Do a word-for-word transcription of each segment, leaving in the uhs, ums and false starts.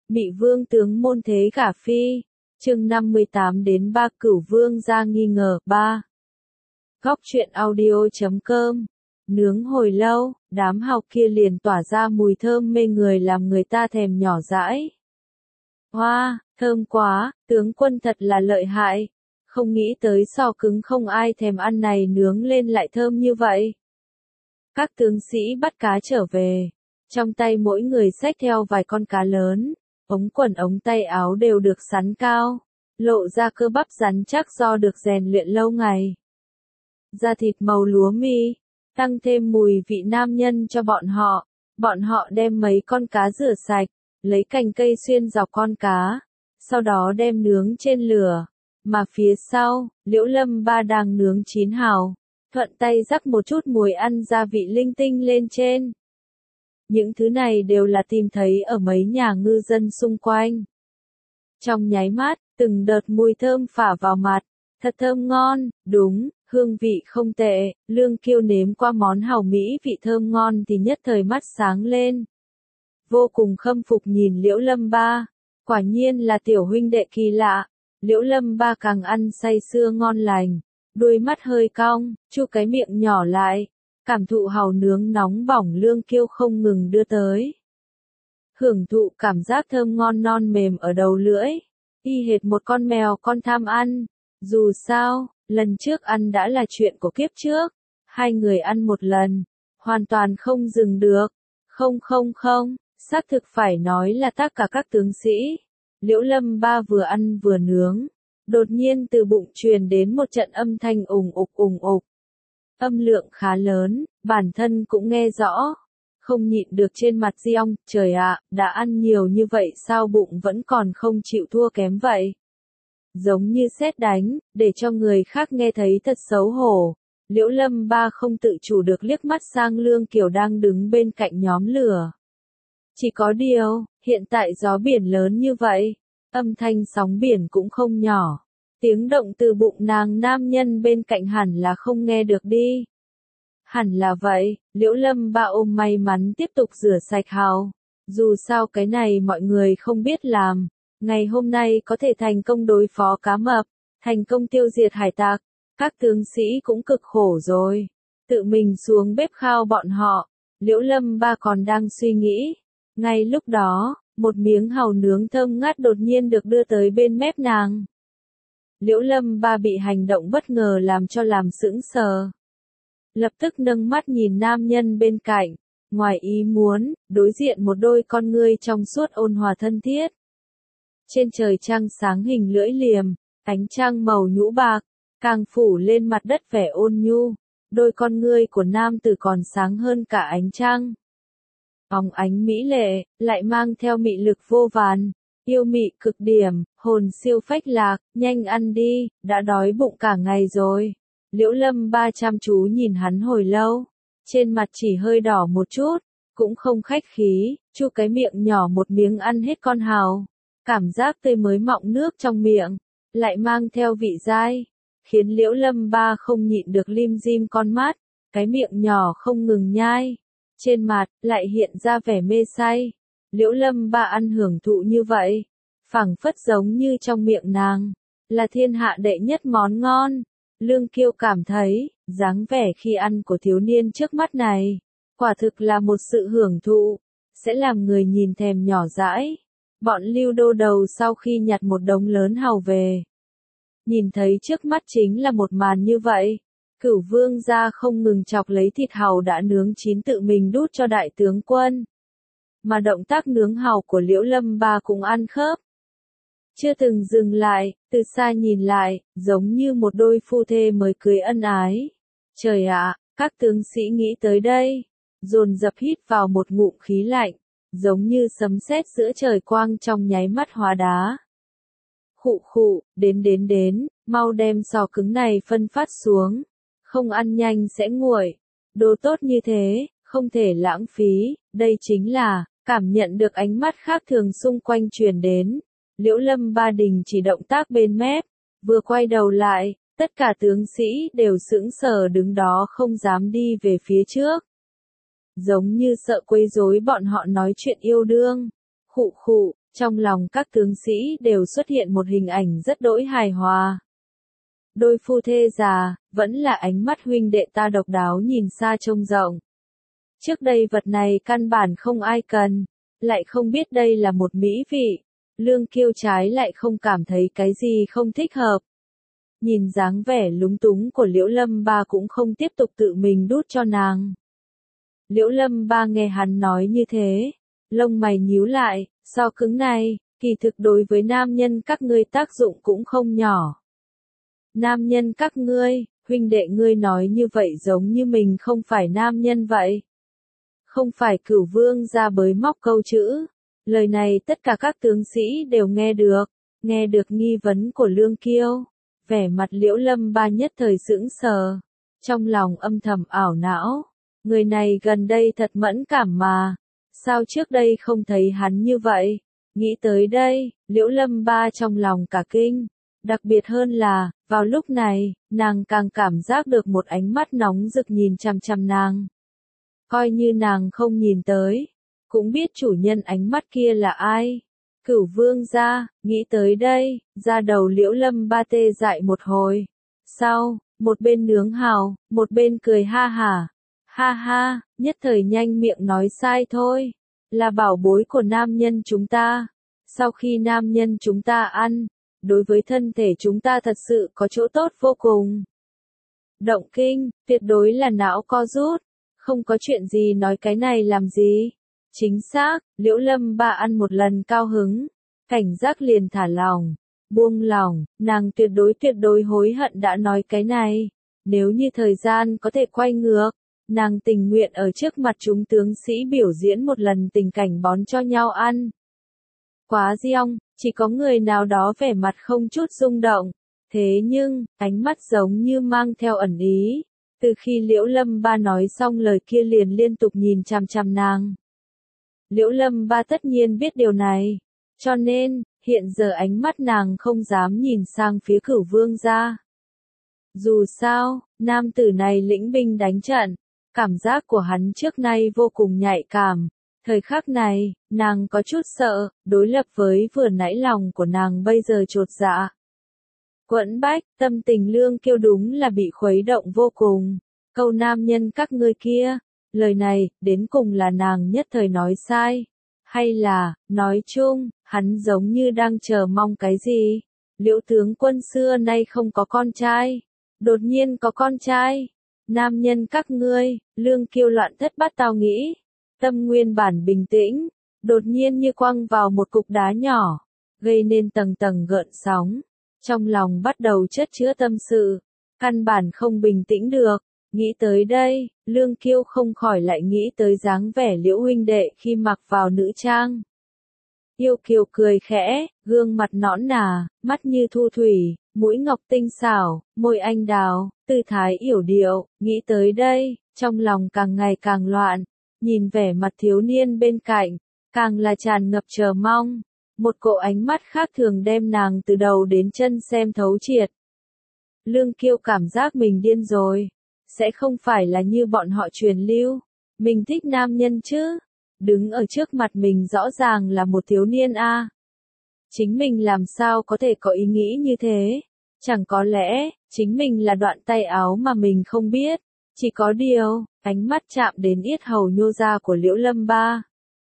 Mị vương tướng môn thế gả phi. Chương năm mươi tám đến ba Cửu vương ra nghi ngờ. ba. Góc truyện audio chấm com. Nướng hồi lâu, đám hàu kia liền tỏa ra mùi thơm mê người làm người ta thèm nhỏ dãi. Hoa, wow, thơm quá, tướng quân thật là lợi hại. Không nghĩ tới sò cứng không ai thèm ăn này nướng lên lại thơm như vậy. Các tướng sĩ bắt cá trở về. Trong tay mỗi người xách theo vài con cá lớn. Ống quần ống tay áo đều được sắn cao. Lộ ra cơ bắp rắn chắc do được rèn luyện lâu ngày. Da thịt màu lúa mi. Tăng thêm mùi vị nam nhân cho bọn họ. Bọn họ đem mấy con cá rửa sạch. Lấy cành cây xuyên dọc con cá. Sau đó đem nướng trên lửa. Mà phía sau, Liễu Lâm Ba đang nướng chín hàu. Thuận tay rắc một chút muối ăn gia vị linh tinh lên trên. Những thứ này đều là tìm thấy ở mấy nhà ngư dân xung quanh. Trong nháy mắt, từng đợt mùi thơm phả vào mặt. Thật thơm ngon, đúng, hương vị không tệ. Lương Kiêu nếm qua món hàu Mỹ vị thơm ngon thì nhất thời mắt sáng lên. Vô cùng khâm phục nhìn Liễu Lâm Ba. Quả nhiên là tiểu huynh đệ kỳ lạ. Liễu Lâm Ba càng ăn say sưa ngon lành. Đuôi mắt hơi cong, chu cái miệng nhỏ lại. Cảm thụ hàu nướng nóng bỏng Lương Kiêu không ngừng đưa tới. Hưởng thụ cảm giác thơm ngon non mềm ở đầu lưỡi. Y hệt một con mèo con tham ăn. Dù sao, lần trước ăn đã là chuyện của kiếp trước. Hai người ăn một lần. Hoàn toàn không dừng được. Không không không, xác thực phải nói là tất cả các tướng sĩ. Liễu Lâm Ba vừa ăn vừa nướng. Đột nhiên từ bụng truyền đến một trận âm thanh ùng ục ùng ục. Âm lượng khá lớn, bản thân cũng nghe rõ. Không nhịn được trên mặt Diong, trời ạ, đã ăn nhiều như vậy sao bụng vẫn còn không chịu thua kém vậy. Giống như sét đánh, để cho người khác nghe thấy thật xấu hổ. Liễu Lâm Ba không tự chủ được liếc mắt sang Lương Kiều đang đứng bên cạnh nhóm lửa. Chỉ có điều, hiện tại gió biển lớn như vậy, âm thanh sóng biển cũng không nhỏ. Tiếng động từ bụng nàng nam nhân bên cạnh hẳn là không nghe được đi. Hẳn là vậy, Liễu Lâm Ba ôm may mắn tiếp tục rửa sạch hàu. Dù sao cái này mọi người không biết làm. Ngày hôm nay có thể thành công đối phó cá mập, thành công tiêu diệt hải tặc. Các tướng sĩ cũng cực khổ rồi. Tự mình xuống bếp khao bọn họ. Liễu Lâm Ba còn đang suy nghĩ. Ngay lúc đó, một miếng hàu nướng thơm ngát đột nhiên được đưa tới bên mép nàng. Liễu Lâm Ba bị hành động bất ngờ làm cho làm sững sờ. Lập tức nâng mắt nhìn nam nhân bên cạnh. Ngoài ý muốn, đối diện một đôi con ngươi trong suốt ôn hòa thân thiết. Trên trời trăng sáng hình lưỡi liềm, ánh trăng màu nhũ bạc, càng phủ lên mặt đất vẻ ôn nhu. Đôi con ngươi của nam tử còn sáng hơn cả ánh trăng. Óng ánh mỹ lệ, lại mang theo mị lực vô vàn, yêu mị cực điểm, hồn siêu phách lạc, nhanh ăn đi, đã đói bụng cả ngày rồi. Liễu Lâm Ba chăm chú nhìn hắn hồi lâu, trên mặt chỉ hơi đỏ một chút, cũng không khách khí, chu cái miệng nhỏ một miếng ăn hết con hàu. Cảm giác tươi mới mọng nước trong miệng, lại mang theo vị dai, khiến Liễu Lâm Ba không nhịn được lim dim con mắt, cái miệng nhỏ không ngừng nhai. Trên mặt, lại hiện ra vẻ mê say. Liễu Lâm Ba ăn hưởng thụ như vậy. Phảng phất giống như trong miệng nàng. Là thiên hạ đệ nhất món ngon. Lương Kiêu cảm thấy, dáng vẻ khi ăn của thiếu niên trước mắt này. Quả thực là một sự hưởng thụ. Sẽ làm người nhìn thèm nhỏ dãi. Bọn lưu đô đầu sau khi nhặt một đống lớn hàu về. Nhìn thấy trước mắt chính là một màn như vậy. Cửu vương gia không ngừng chọc lấy thịt hàu đã nướng chín tự mình đút cho đại tướng quân. Mà động tác nướng hàu của Liễu Lâm Ba cũng ăn khớp. Chưa từng dừng lại, từ xa nhìn lại, giống như một đôi phu thê mới cưới ân ái. Trời ạ, các tướng sĩ nghĩ tới đây, dồn dập hít vào một ngụm khí lạnh, giống như sấm sét giữa trời quang trong nháy mắt hóa đá. Khụ khụ, đến đến đến, mau đem sò cứng này phân phát xuống. Không ăn nhanh sẽ nguội. Đồ tốt như thế, không thể lãng phí, đây chính là, cảm nhận được ánh mắt khác thường xung quanh truyền đến. Liễu Lâm Ba đình chỉ động tác bên mép, vừa quay đầu lại, tất cả tướng sĩ đều sững sờ đứng đó không dám đi về phía trước. Giống như sợ quấy rối bọn họ nói chuyện yêu đương. Khụ khụ, trong lòng các tướng sĩ đều xuất hiện một hình ảnh rất đỗi hài hòa. Đôi phu thê già, vẫn là ánh mắt huynh đệ ta độc đáo nhìn xa trông rộng. Trước đây vật này căn bản không ai cần, lại không biết đây là một mỹ vị. Lương Kiêu trái lại không cảm thấy cái gì không thích hợp. Nhìn dáng vẻ lúng túng của Liễu Lâm Ba cũng không tiếp tục tự mình đút cho nàng. Liễu Lâm Ba nghe hắn nói như thế, lông mày nhíu lại, so cứng này, kỳ thực đối với nam nhân các ngươi tác dụng cũng không nhỏ. Nam nhân các ngươi, huynh đệ ngươi nói như vậy giống như mình không phải nam nhân vậy. Không phải Cửu Vương ra bới móc câu chữ. Lời này tất cả các tướng sĩ đều nghe được, nghe được nghi vấn của Lương Kiêu. Vẻ mặt Liễu Lâm Ba nhất thời sững sờ, trong lòng âm thầm ảo não. Người này gần đây thật mẫn cảm mà, sao trước đây không thấy hắn như vậy? Nghĩ tới đây, Liễu Lâm Ba trong lòng cả kinh. Đặc biệt hơn là, vào lúc này, nàng càng cảm giác được một ánh mắt nóng rực nhìn chằm chằm nàng. Coi như nàng không nhìn tới, cũng biết chủ nhân ánh mắt kia là ai. Cửu Vương gia, nghĩ tới đây, da đầu Liễu Lâm Ba tê dại một hồi. Sau, một bên nướng hào, một bên cười ha hả. Ha ha, nhất thời nhanh miệng nói sai thôi. Là bảo bối của nam nhân chúng ta. Sau khi nam nhân chúng ta ăn, đối với thân thể chúng ta thật sự có chỗ tốt vô cùng. Động kinh, tuyệt đối là não co rút. Không có chuyện gì nói cái này làm gì. Chính xác, Liễu Lâm Ba ăn một lần cao hứng, cảnh giác liền thả lòng, buông lòng, nàng tuyệt đối tuyệt đối hối hận đã nói cái này. Nếu như thời gian có thể quay ngược, nàng tình nguyện ở trước mặt chúng tướng sĩ biểu diễn một lần tình cảnh bón cho nhau ăn. Quá diong, chỉ có người nào đó vẻ mặt không chút rung động, thế nhưng, ánh mắt giống như mang theo ẩn ý. Từ khi Liễu Lâm Ba nói xong lời kia liền liên tục nhìn chằm chằm nàng. Liễu Lâm Ba tất nhiên biết điều này, cho nên, hiện giờ ánh mắt nàng không dám nhìn sang phía Cửu Vương gia. Dù sao, nam tử này lĩnh binh đánh trận, cảm giác của hắn trước nay vô cùng nhạy cảm. Thời khắc này, nàng có chút sợ, đối lập với vừa nãy lòng của nàng bây giờ chột dạ. Quẫn bách, tâm tình Lương Kiêu đúng là bị khuấy động vô cùng. Câu nam nhân các ngươi kia, lời này, đến cùng là nàng nhất thời nói sai. Hay là, nói chung, hắn giống như đang chờ mong cái gì? Liễu tướng quân xưa nay không có con trai. Đột nhiên có con trai. Nam nhân các ngươi, Lương Kiêu loạn thất bát tao nghĩ. Tâm nguyên bản bình tĩnh, đột nhiên như quăng vào một cục đá nhỏ, gây nên tầng tầng gợn sóng. Trong lòng bắt đầu chất chứa tâm sự, căn bản không bình tĩnh được. Nghĩ tới đây, Lương Kiêu không khỏi lại nghĩ tới dáng vẻ Liễu huynh đệ khi mặc vào nữ trang. Yêu kiều cười khẽ, gương mặt nõn nà, mắt như thu thủy, mũi ngọc tinh xảo, môi anh đào, tư thái yểu điệu. Nghĩ tới đây, trong lòng càng ngày càng loạn. Nhìn vẻ mặt thiếu niên bên cạnh, càng là tràn ngập chờ mong. Một cỗ ánh mắt khác thường đem nàng từ đầu đến chân xem thấu triệt. Lương Kiêu cảm giác mình điên rồi. Sẽ không phải là như bọn họ truyền lưu. Mình thích nam nhân chứ. Đứng ở trước mặt mình rõ ràng là một thiếu niên a. Chính mình làm sao có thể có ý nghĩ như thế? Chẳng có lẽ, chính mình là đoạn tay áo mà mình không biết. Chỉ có điều, ánh mắt chạm đến yết hầu nhô ra của Liễu Lâm Ba.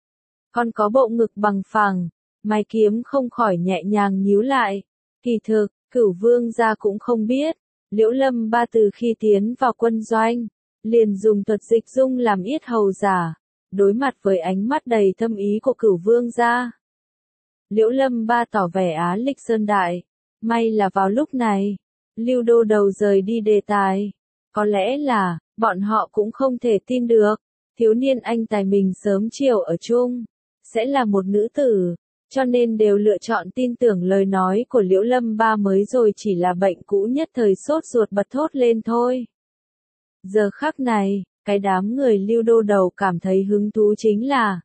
Còn có bộ ngực bằng phẳng, mày kiếm không khỏi nhẹ nhàng nhíu lại. Kỳ thực, Cửu Vương gia cũng không biết. Liễu Lâm Ba từ khi tiến vào quân doanh, liền dùng thuật dịch dung làm yết hầu giả, đối mặt với ánh mắt đầy thâm ý của Cửu Vương gia. Liễu Lâm Ba tỏ vẻ á lịch sơn đại, may là vào lúc này, Lưu Đô Đầu rời đi đề tài. Có lẽ là, bọn họ cũng không thể tin được, thiếu niên anh tài mình sớm chiều ở chung, sẽ là một nữ tử. Cho nên đều lựa chọn tin tưởng lời nói của Liễu Lâm Ba mới rồi chỉ là bệnh cũ nhất thời sốt ruột bật thốt lên thôi. Giờ khắc này, cái đám người Lưu Đô Đầu cảm thấy hứng thú chính là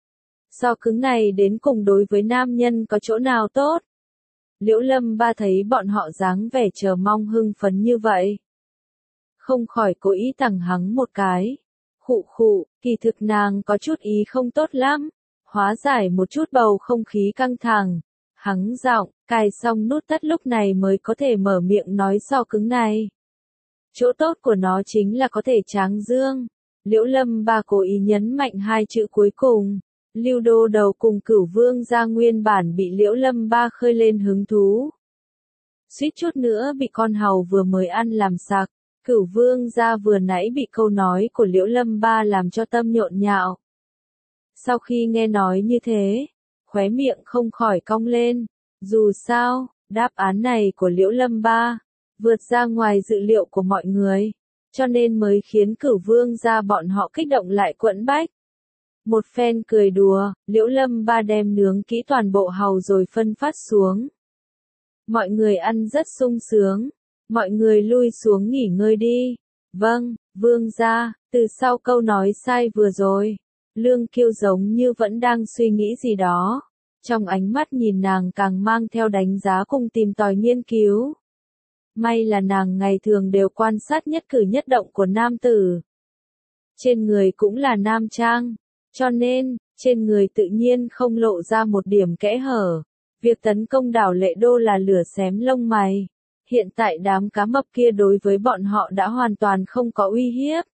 so cứng này đến cùng đối với nam nhân có chỗ nào tốt. Liễu Lâm Ba thấy bọn họ dáng vẻ chờ mong hưng phấn như vậy. Không khỏi cố ý tằng hắng một cái. Khụ khụ, kỳ thực nàng có chút ý không tốt lắm. hóa giải một chút bầu không khí căng thẳng. Hắng giọng, cài xong nút thắt lúc này mới có thể mở miệng nói so cứng này. Chỗ tốt của nó chính là có thể tráng dương. Liễu Lâm Ba cố ý nhấn mạnh hai chữ cuối cùng. Lưu Đô Đầu cùng Cửu Vương gia nguyên bản bị Liễu Lâm Ba khơi lên hứng thú. Suýt chút nữa bị con hầu vừa mới ăn làm sặc. Cửu Vương gia vừa nãy bị câu nói của Liễu Lâm Ba làm cho tâm nhộn nhạo. Sau khi nghe nói như thế, khóe miệng không khỏi cong lên. Dù sao, đáp án này của Liễu Lâm Ba vượt ra ngoài dự liệu của mọi người, cho nên mới khiến Cửu Vương gia bọn họ kích động lại quẫn bách. Một phen cười đùa, Liễu Lâm Ba đem nướng kỹ toàn bộ hàu rồi phân phát xuống. Mọi người ăn rất sung sướng, mọi người lui xuống nghỉ ngơi đi. Vâng, Vương gia. Từ sau câu nói sai vừa rồi, Lương Kiêu giống như vẫn đang suy nghĩ gì đó. Trong ánh mắt nhìn nàng càng mang theo đánh giá cùng tìm tòi nghiên cứu. May là nàng ngày thường đều quan sát nhất cử nhất động của nam tử. Trên người cũng là nam trang, cho nên, trên người tự nhiên không lộ ra một điểm kẽ hở. Việc tấn công đảo Lệ Đô là lửa xém lông mày. Hiện tại đám cá mập kia đối với bọn họ đã hoàn toàn không có uy hiếp.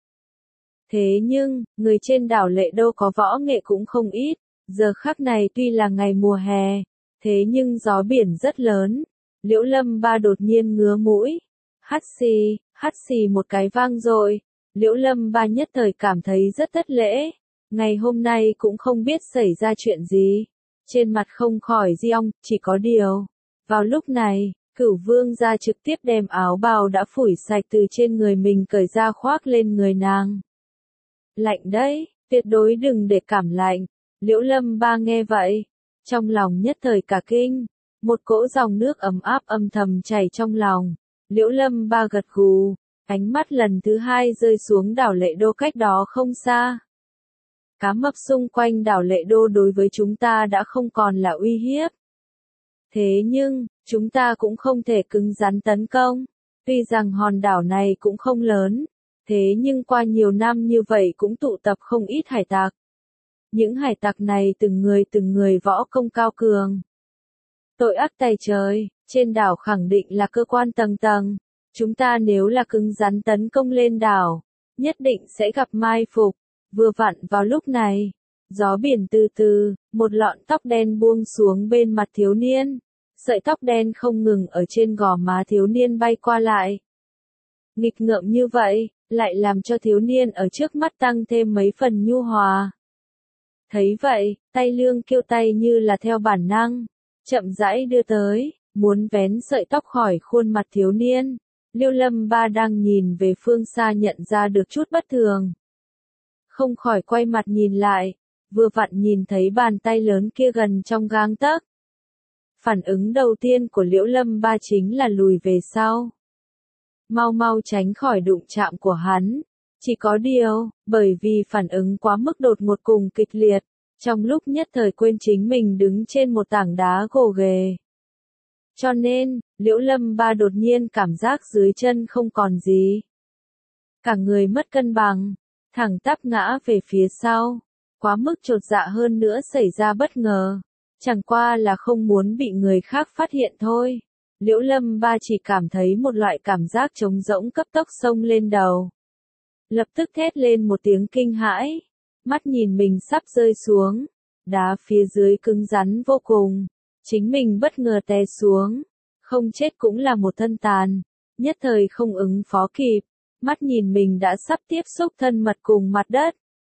Thế nhưng, người trên đảo Lệ Đô có võ nghệ cũng không ít. Giờ khắc này tuy là ngày mùa hè, thế nhưng gió biển rất lớn. Liễu Lâm Ba đột nhiên ngứa mũi. Hắt xì, hắt xì một cái vang rồi. Liễu Lâm Ba nhất thời cảm thấy rất thất lễ. Ngày hôm nay cũng không biết xảy ra chuyện gì. Trên mặt không khỏi giong, chỉ có điều. Vào lúc này, Cửu Vương gia trực tiếp đem áo bào đã phủi sạch từ trên người mình cởi ra khoác lên người nàng. Lạnh đấy, tuyệt đối đừng để cảm lạnh. Liễu Lâm Ba nghe vậy, trong lòng nhất thời cả kinh, một cỗ dòng nước ấm áp âm thầm chảy trong lòng. Liễu Lâm Ba gật gù, ánh mắt lần thứ hai rơi xuống đảo Lệ Đô cách đó không xa. Cá mập xung quanh đảo Lệ Đô đối với chúng ta đã không còn là uy hiếp. Thế nhưng, chúng ta cũng không thể cứng rắn tấn công. Tuy rằng hòn đảo này cũng không lớn, thế nhưng qua nhiều năm như vậy cũng tụ tập không ít hải tặc. Những hải tặc này từng người từng người võ công cao cường. Tội ác tày trời, trên đảo khẳng định là cơ quan tầng tầng. Chúng ta nếu là cứng rắn tấn công lên đảo, nhất định sẽ gặp mai phục. Vừa vặn vào lúc này, gió biển từ từ, một lọn tóc đen buông xuống bên mặt thiếu niên. Sợi tóc đen không ngừng ở trên gò má thiếu niên bay qua lại. Nghịch ngợm như vậy, lại làm cho thiếu niên ở trước mắt tăng thêm mấy phần nhu hòa. Thấy vậy, tay Lương Kiêu tay như là theo bản năng, chậm rãi đưa tới, muốn vén sợi tóc khỏi khuôn mặt thiếu niên. Liễu Lâm Ba đang nhìn về phương xa nhận ra được chút bất thường. Không khỏi quay mặt nhìn lại, vừa vặn nhìn thấy bàn tay lớn kia gần trong gang tấc. Phản ứng đầu tiên của Liễu Lâm Ba chính là lùi về sau. Mau mau tránh khỏi đụng chạm của hắn. Chỉ có điều, bởi vì phản ứng quá mức đột ngột cùng kịch liệt, trong lúc nhất thời quên chính mình đứng trên một tảng đá gồ ghề. Cho nên, Liễu Lâm Ba đột nhiên cảm giác dưới chân không còn gì. Cả người mất cân bằng, thẳng tắp ngã về phía sau. Quá mức chột dạ hơn nữa xảy ra bất ngờ. Chẳng qua là không muốn bị người khác phát hiện thôi. Liễu Lâm Ba chỉ cảm thấy một loại cảm giác trống rỗng cấp tốc xông lên đầu. Lập tức thét lên một tiếng kinh hãi. Mắt nhìn mình sắp rơi xuống. Đá phía dưới cứng rắn vô cùng. Chính mình bất ngờ té xuống. Không chết cũng là một thân tàn. Nhất thời không ứng phó kịp. Mắt nhìn mình đã sắp tiếp xúc thân mật cùng mặt đất.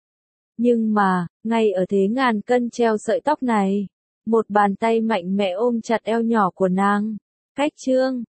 Nhưng mà, ngay ở thế ngàn cân treo sợi tóc này, một bàn tay mạnh mẽ ôm chặt eo nhỏ của nàng. Cách trương,